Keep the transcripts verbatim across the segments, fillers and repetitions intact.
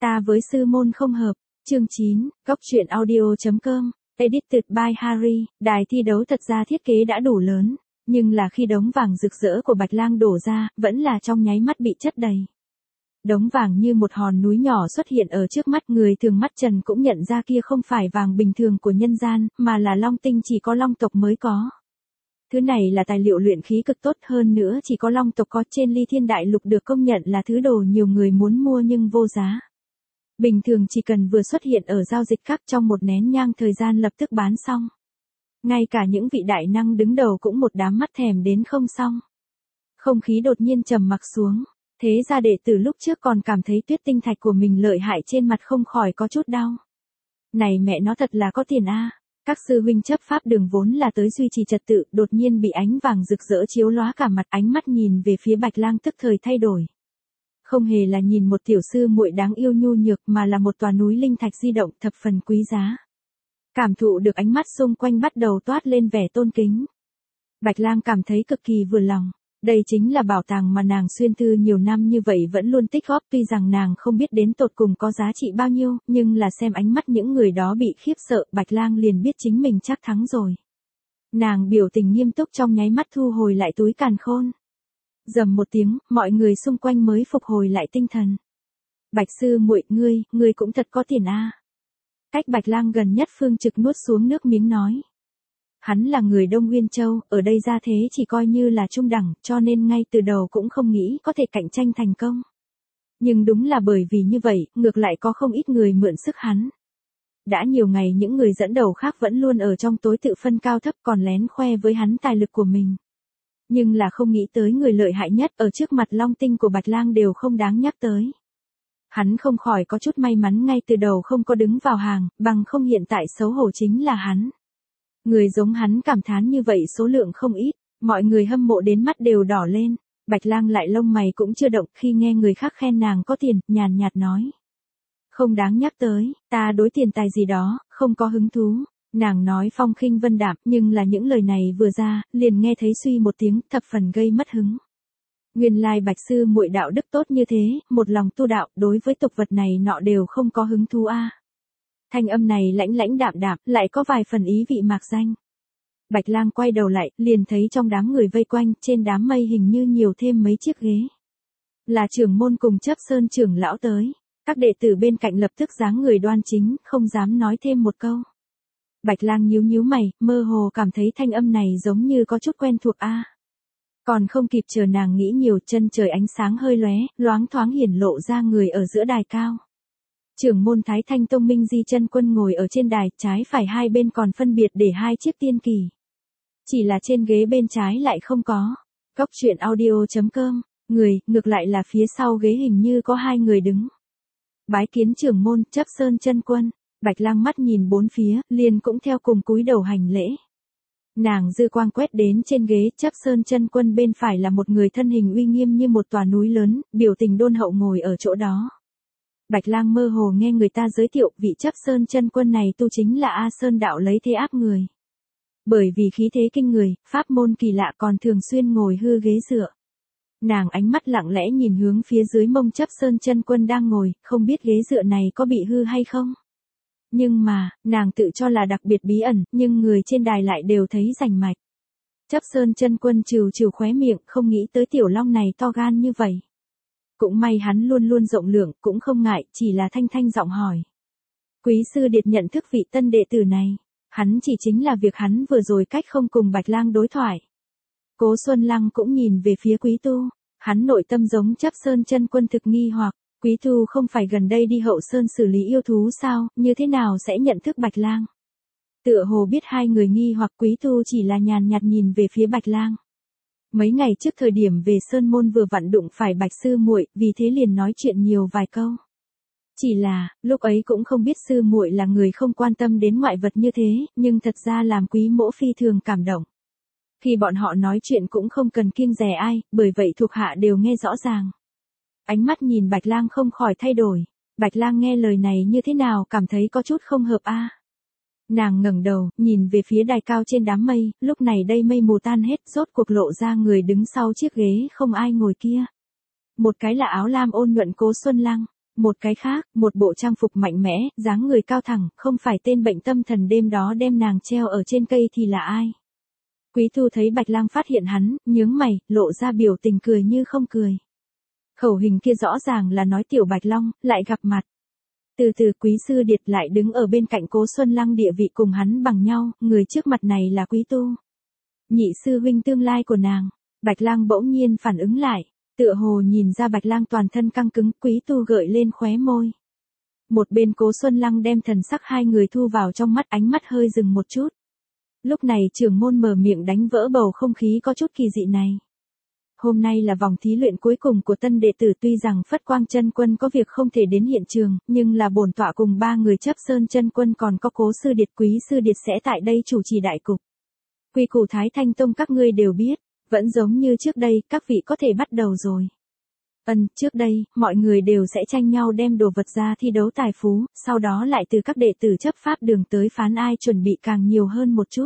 Ta với sư môn không hợp. Chương chín, góc truyện audio chấm com, edited by Harry. Đài thi đấu thật ra thiết kế đã đủ lớn, nhưng là khi đống vàng rực rỡ của Bạch Lang đổ ra, vẫn là trong nháy mắt bị chất đầy. Đống vàng như một hòn núi nhỏ xuất hiện ở trước mắt, người thường mắt trần cũng nhận ra kia không phải vàng bình thường của nhân gian, mà là long tinh chỉ có long tộc mới có. Thứ này là tài liệu luyện khí cực tốt, hơn nữa chỉ có long tộc có trên Ly Thiên Đại Lục được công nhận là thứ đồ nhiều người muốn mua nhưng vô giá. Bình thường chỉ cần vừa xuất hiện ở giao dịch các trong một nén nhang thời gian lập tức bán xong. Ngay cả những vị đại năng đứng đầu cũng một đám mắt thèm đến không xong. Không khí đột nhiên trầm mặc xuống, thế ra đệ tử lúc trước còn cảm thấy tuyết tinh thạch của mình lợi hại trên mặt không khỏi có chút đau. Này mẹ nó thật là có tiền a. Các sư huynh chấp pháp đường vốn là tới duy trì trật tự, đột nhiên bị ánh vàng rực rỡ chiếu lóa cả mặt, ánh mắt nhìn về phía Bạch Lang tức thời thay đổi. Không hề là nhìn một tiểu sư muội đáng yêu nhu nhược mà là một tòa núi linh thạch di động thập phần quý giá. Cảm thụ được ánh mắt xung quanh bắt đầu toát lên vẻ tôn kính. Bạch Lang cảm thấy cực kỳ vừa lòng. Đây chính là bảo tàng mà nàng xuyên thư nhiều năm như vậy vẫn luôn tích góp, tuy rằng nàng không biết đến tột cùng có giá trị bao nhiêu, nhưng là xem ánh mắt những người đó bị khiếp sợ, Bạch Lang liền biết chính mình chắc thắng rồi. Nàng biểu tình nghiêm túc trong nháy mắt thu hồi lại túi càn khôn. Rầm một tiếng, mọi người xung quanh mới phục hồi lại tinh thần. Bạch sư muội, ngươi, ngươi cũng thật có tiền a. Cách Bạch Lang gần nhất Phương Trực nuốt xuống nước miếng nói. Hắn là người Đông Nguyên Châu, ở đây ra thế chỉ coi như là trung đẳng, cho nên ngay từ đầu cũng không nghĩ có thể cạnh tranh thành công. Nhưng đúng là bởi vì như vậy, ngược lại có không ít người mượn sức hắn. Đã nhiều ngày những người dẫn đầu khác vẫn luôn ở trong tối tự phân cao thấp, còn lén khoe với hắn tài lực của mình. Nhưng là không nghĩ tới người lợi hại nhất ở trước mặt long tinh của Bạch Lang đều không đáng nhắc tới. Hắn không khỏi có chút may mắn ngay từ đầu không có đứng vào hàng, bằng không hiện tại xấu hổ chính là hắn. Người giống hắn cảm thán như vậy số lượng không ít, mọi người hâm mộ đến mắt đều đỏ lên. Bạch Lang lại lông mày cũng chưa động khi nghe người khác khen nàng có tiền, nhàn nhạt nói. Không đáng nhắc tới, ta đối tiền tài gì đó, không có hứng thú. Nàng nói phong khinh vân đạm, nhưng là những lời này vừa ra, liền nghe thấy suy một tiếng, thập phần gây mất hứng. Nguyên lai Bạch sư muội đạo đức tốt như thế, một lòng tu đạo, đối với tục vật này nọ đều không có hứng thú a. Thanh âm này lãnh lãnh đạm đạm, lại có vài phần ý vị mạc danh. Bạch Lang quay đầu lại, liền thấy trong đám người vây quanh, trên đám mây hình như nhiều thêm mấy chiếc ghế. Là trưởng môn cùng chấp sơn trưởng lão tới. Các đệ tử bên cạnh lập tức dáng người đoan chính, không dám nói thêm một câu. Bạch Lang nhíu nhíu mày, mơ hồ cảm thấy thanh âm này giống như có chút quen thuộc a. Còn không kịp chờ nàng nghĩ nhiều, chân trời ánh sáng hơi lóe, loáng thoáng hiển lộ ra người ở giữa đài cao. Trưởng môn Thái Thanh Tông Minh Di Chân Quân ngồi ở trên đài, trái phải hai bên còn phân biệt để hai chiếc tiên kỳ. Chỉ là trên ghế bên trái lại không có. Góc truyện audio chấm com, người, ngược lại là phía sau ghế hình như có hai người đứng. Bái kiến trưởng môn, Chấp Sơn Chân Quân. Bạch Lang mắt nhìn bốn phía, liền cũng theo cùng cúi đầu hành lễ. Nàng dư quang quét đến trên ghế Chấp Sơn Chân Quân bên phải là một người thân hình uy nghiêm như một tòa núi lớn, biểu tình đôn hậu ngồi ở chỗ đó. Bạch Lang mơ hồ nghe người ta giới thiệu vị Chấp Sơn Chân Quân này tu chính là A Sơn đạo lấy thế áp người. Bởi vì khí thế kinh người, pháp môn kỳ lạ còn thường xuyên ngồi hư ghế dựa. Nàng ánh mắt lặng lẽ nhìn hướng phía dưới mông Chấp Sơn Chân Quân đang ngồi, không biết ghế dựa này có bị hư hay không. Nhưng mà, nàng tự cho là đặc biệt bí ẩn, nhưng người trên đài lại đều thấy rành mạch. Chấp Sơn Chân Quân trừ trừ khóe miệng, không nghĩ tới tiểu long này to gan như vậy. Cũng may hắn luôn luôn rộng lượng, cũng không ngại, chỉ là thanh thanh giọng hỏi. Quý sư điệt nhận thức vị tân đệ tử này. Hắn chỉ chính là việc hắn vừa rồi cách không cùng Bạch Lang đối thoại. Cố Xuân Lăng cũng nhìn về phía Quý Tu. Hắn nội tâm giống Chấp Sơn Chân Quân thực nghi hoặc. Quý Tu không phải gần đây đi Hậu Sơn xử lý yêu thú sao, như thế nào sẽ nhận thức Bạch Lang? Tựa hồ biết hai người nghi hoặc, Quý Tu chỉ là nhàn nhạt nhìn về phía Bạch Lang. Mấy ngày trước thời điểm về Sơn Môn vừa vặn đụng phải Bạch sư muội, vì thế liền nói chuyện nhiều vài câu. Chỉ là, lúc ấy cũng không biết sư muội là người không quan tâm đến ngoại vật như thế, nhưng thật ra làm Quý mỗ phi thường cảm động. Khi bọn họ nói chuyện cũng không cần kiêng dè ai, bởi vậy thuộc hạ đều nghe rõ ràng. Ánh mắt nhìn Bạch Lang không khỏi thay đổi. Bạch Lang nghe lời này như thế nào cảm thấy có chút không hợp a. Nàng ngẩng đầu, nhìn về phía đài cao trên đám mây, lúc này đây mây mù tan hết, rốt cuộc lộ ra người đứng sau chiếc ghế không ai ngồi kia. Một cái là áo lam ôn nhuận Cố Xuân Lăng, Một cái khác, một bộ trang phục mạnh mẽ, dáng người cao thẳng, không phải tên bệnh tâm thần đêm đó đem nàng treo ở trên cây thì là ai? Quý Tu thấy Bạch Lang phát hiện hắn, nhướng mày, lộ ra biểu tình cười như không cười. Khẩu hình kia rõ ràng là nói Tiểu Bạch Long, lại gặp mặt. Từ từ Quý Sư Điệt lại đứng ở bên cạnh Cố Xuân Lăng địa vị cùng hắn bằng nhau, người trước mặt này là Quý Tu. Nhị sư huynh tương lai của nàng. Bạch Lang bỗng nhiên phản ứng lại, tựa hồ nhìn ra Bạch Lang toàn thân căng cứng, Quý Tu gợi lên khóe môi. Một bên Cố Xuân Lăng đem thần sắc hai người thu vào trong mắt, ánh mắt hơi dừng một chút. Lúc này trưởng môn mở miệng đánh vỡ bầu không khí có chút kỳ dị này. Hôm nay là vòng thí luyện cuối cùng của tân đệ tử, tuy rằng Phất Quang Chân Quân có việc không thể đến hiện trường, nhưng là bổn tọa cùng ba người Chấp Sơn Chân Quân còn có Cố Sư Điệt, Quý Sư Điệt sẽ tại đây chủ trì đại cục. Quy củ Thái Thanh Tông các ngươi đều biết, vẫn giống như trước đây, các vị có thể bắt đầu rồi. Ân, trước đây, mọi người đều sẽ tranh nhau đem đồ vật ra thi đấu tài phú, sau đó lại từ các đệ tử chấp pháp đường tới phán ai chuẩn bị càng nhiều hơn một chút.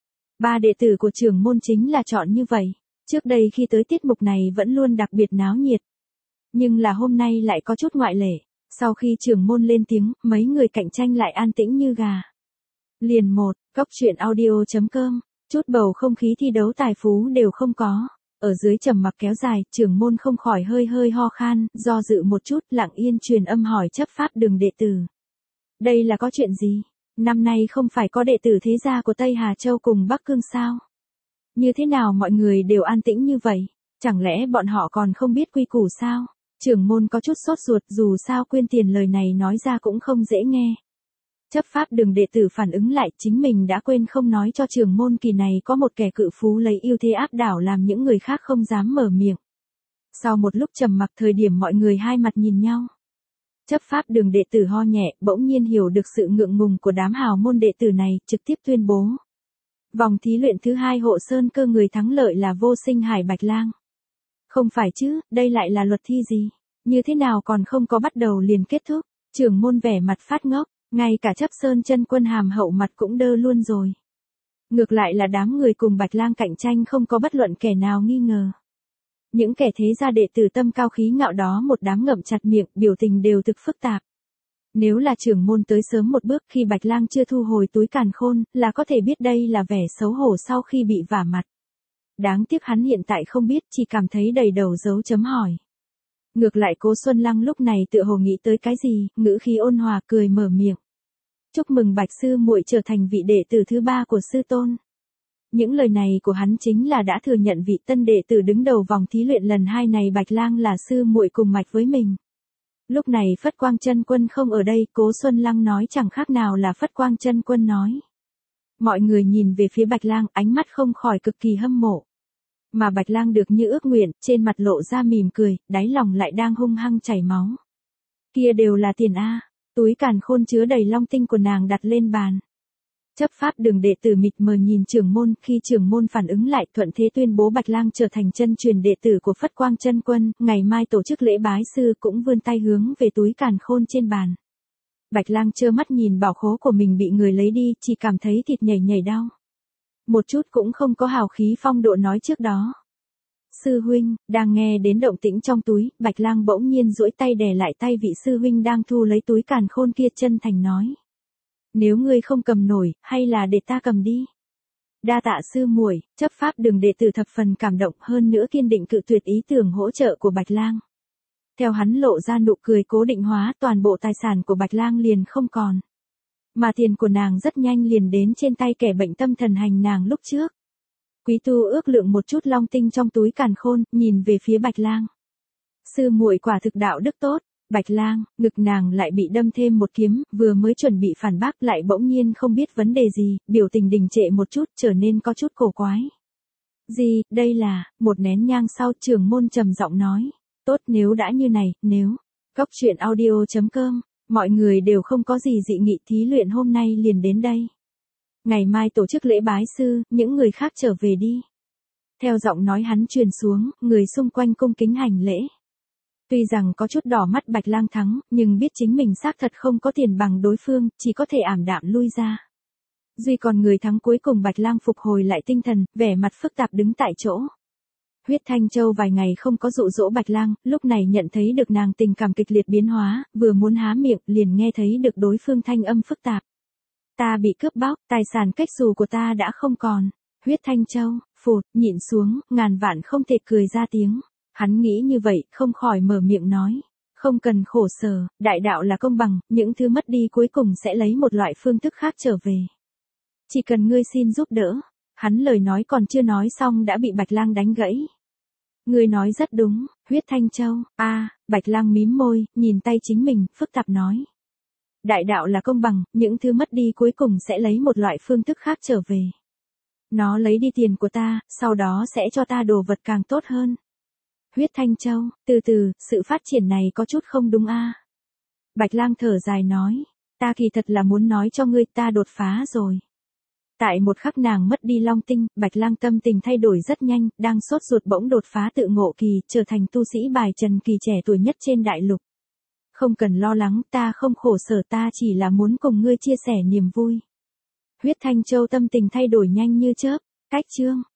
Ba đệ tử của trưởng môn chính là chọn như vậy. Trước đây khi tới tiết mục này vẫn luôn đặc biệt náo nhiệt. Nhưng là hôm nay lại có chút ngoại lệ. Sau khi trưởng môn lên tiếng, mấy người cạnh tranh lại an tĩnh như gà. Liền một, góc truyện audio chấm com, chút bầu không khí thi đấu tài phú đều không có. Ở dưới trầm mặc kéo dài, trưởng môn không khỏi hơi hơi ho khan, do dự một chút, lặng yên truyền âm hỏi chấp pháp đường đệ tử. Đây là có chuyện gì? Năm nay không phải có đệ tử thế gia của Tây Hà Châu cùng Bắc Cương sao? Như thế nào mọi người đều an tĩnh như vậy? Chẳng lẽ bọn họ còn không biết quy củ sao? Trưởng môn có chút sốt ruột, dù sao quyên tiền lời này nói ra cũng không dễ nghe. Chấp pháp đường đệ tử phản ứng lại, chính mình đã quên không nói cho trưởng môn kỳ này có một kẻ cự phú lấy ưu thế áp đảo làm những người khác không dám mở miệng. Sau một lúc trầm mặc, thời điểm mọi người hai mặt nhìn nhau. Chấp pháp đường đệ tử ho nhẹ, bỗng nhiên hiểu được sự ngượng ngùng của đám hào môn đệ tử này, trực tiếp tuyên bố. Vòng thí luyện thứ hai hộ sơn cơ người thắng lợi là Vô Sinh Hải Bạch Lang. Không phải chứ, đây lại là luật thi gì? Như thế nào còn không có bắt đầu liền kết thúc? Trưởng môn vẻ mặt phát ngốc, ngay cả Chấp Sơn Chân Quân hàm hậu mặt cũng đơ luôn rồi. Ngược lại là đám người cùng Bạch Lang cạnh tranh không có bất luận kẻ nào nghi ngờ. Những kẻ thế gia đệ tử tâm cao khí ngạo đó một đám ngậm chặt miệng, biểu tình đều thực phức tạp. Nếu là trưởng môn tới sớm một bước khi Bạch Lang chưa thu hồi túi càn khôn, là có thể biết đây là vẻ xấu hổ sau khi bị vả mặt. Đáng tiếc hắn hiện tại không biết, chỉ cảm thấy đầy đầu dấu chấm hỏi. Ngược lại Cố Xuân Lăng lúc này tựa hồ nghĩ tới cái gì, ngữ khí ôn hòa cười mở miệng. Chúc mừng Bạch sư muội trở thành vị đệ tử thứ ba của sư tôn. Những lời này của hắn chính là đã thừa nhận vị tân đệ tử đứng đầu vòng thí luyện lần hai này Bạch Lang là sư muội cùng mạch với mình. Lúc này Phất Quang Chân Quân không ở đây, Cố Xuân Lăng nói chẳng khác nào là Phất Quang Chân Quân nói. Mọi người nhìn về phía Bạch Lang, ánh mắt không khỏi cực kỳ hâm mộ. Mà Bạch Lang được như ước nguyện, trên mặt lộ ra mỉm cười, đáy lòng lại đang hung hăng chảy máu. Kia đều là tiền a, túi càn khôn chứa đầy long tinh của nàng đặt lên bàn. Chấp pháp đường đệ tử mịt mờ nhìn trưởng môn, khi trưởng môn phản ứng lại, thuận thế tuyên bố Bạch Lang trở thành chân truyền đệ tử của Phất Quang Chân Quân, ngày mai tổ chức lễ bái sư, cũng vươn tay hướng về túi càn khôn trên bàn. Bạch Lang trơ mắt nhìn bảo khố của mình bị người lấy đi, chỉ cảm thấy thịt nhảy nhảy đau. Một chút cũng không có hào khí phong độ nói trước đó. Sư huynh, đang nghe đến động tĩnh trong túi, Bạch Lang bỗng nhiên duỗi tay đè lại tay vị sư huynh đang thu lấy túi càn khôn kia, chân thành nói. Nếu ngươi không cầm nổi, hay là để ta cầm đi. Đa tạ sư muội, chấp pháp đường đệ tử thập phần cảm động, hơn nữa kiên định cự tuyệt ý tưởng hỗ trợ của Bạch Lang. Theo hắn lộ ra nụ cười, cố định hóa, toàn bộ tài sản của Bạch Lang liền không còn. Mà tiền của nàng rất nhanh liền đến trên tay kẻ bệnh tâm thần hành nàng lúc trước. Quý Tu ước lượng một chút long tinh trong túi càn khôn, nhìn về phía Bạch Lang. Sư muội quả thực đạo đức tốt. Bạch Lang, ngực nàng lại bị đâm thêm một kiếm, vừa mới chuẩn bị phản bác lại bỗng nhiên không biết vấn đề gì, biểu tình đình trệ một chút, trở nên có chút cổ quái. Gì, đây là, một nén nhang sau trưởng môn trầm giọng nói. Tốt, nếu đã như này, nếu, góc truyện audio chấm com, mọi người đều không có gì dị nghị, thí luyện hôm nay liền đến đây. Ngày mai tổ chức lễ bái sư, những người khác trở về đi. Theo giọng nói hắn truyền xuống, người xung quanh cung kính hành lễ. Tuy rằng có chút đỏ mắt Bạch Lang thắng, nhưng biết chính mình xác thật không có tiền bằng đối phương, chỉ có thể ảm đạm lui ra. Duy còn người thắng cuối cùng Bạch Lang phục hồi lại tinh thần, vẻ mặt phức tạp đứng tại chỗ. Huyết Thanh Châu vài ngày không có dụ dỗ Bạch Lang, lúc này nhận thấy được nàng tình cảm kịch liệt biến hóa, vừa muốn há miệng, liền nghe thấy được đối phương thanh âm phức tạp. Ta bị cướp bóc, tài sản cách xù của ta đã không còn. Huyết Thanh Châu, phụt, nhịn xuống, ngàn vạn không thể cười ra tiếng. Hắn nghĩ như vậy, không khỏi mở miệng nói. Không cần khổ sở, đại đạo là công bằng, những thứ mất đi cuối cùng sẽ lấy một loại phương thức khác trở về. Chỉ cần ngươi xin giúp đỡ. Hắn lời nói còn chưa nói xong đã bị Bạch Lang đánh gãy. Ngươi nói rất đúng, Huyết Thanh Châu, a à, Bạch Lang mím môi, nhìn tay chính mình, phức tạp nói. Đại đạo là công bằng, những thứ mất đi cuối cùng sẽ lấy một loại phương thức khác trở về. Nó lấy đi tiền của ta, sau đó sẽ cho ta đồ vật càng tốt hơn. Huyết Thanh Châu, từ từ, sự phát triển này có chút không đúng a. Bạch Lang thở dài nói, ta kỳ thật là muốn nói cho ngươi ta đột phá rồi. Tại một khắc nàng mất đi long tinh, Bạch Lang tâm tình thay đổi rất nhanh, đang sốt ruột bỗng đột phá tự ngộ kỳ, trở thành tu sĩ bài trần kỳ trẻ tuổi nhất trên đại lục. Không cần lo lắng, ta không khổ sở, ta chỉ là muốn cùng ngươi chia sẻ niềm vui. Huyết Thanh Châu tâm tình thay đổi nhanh như chớp, cách chương.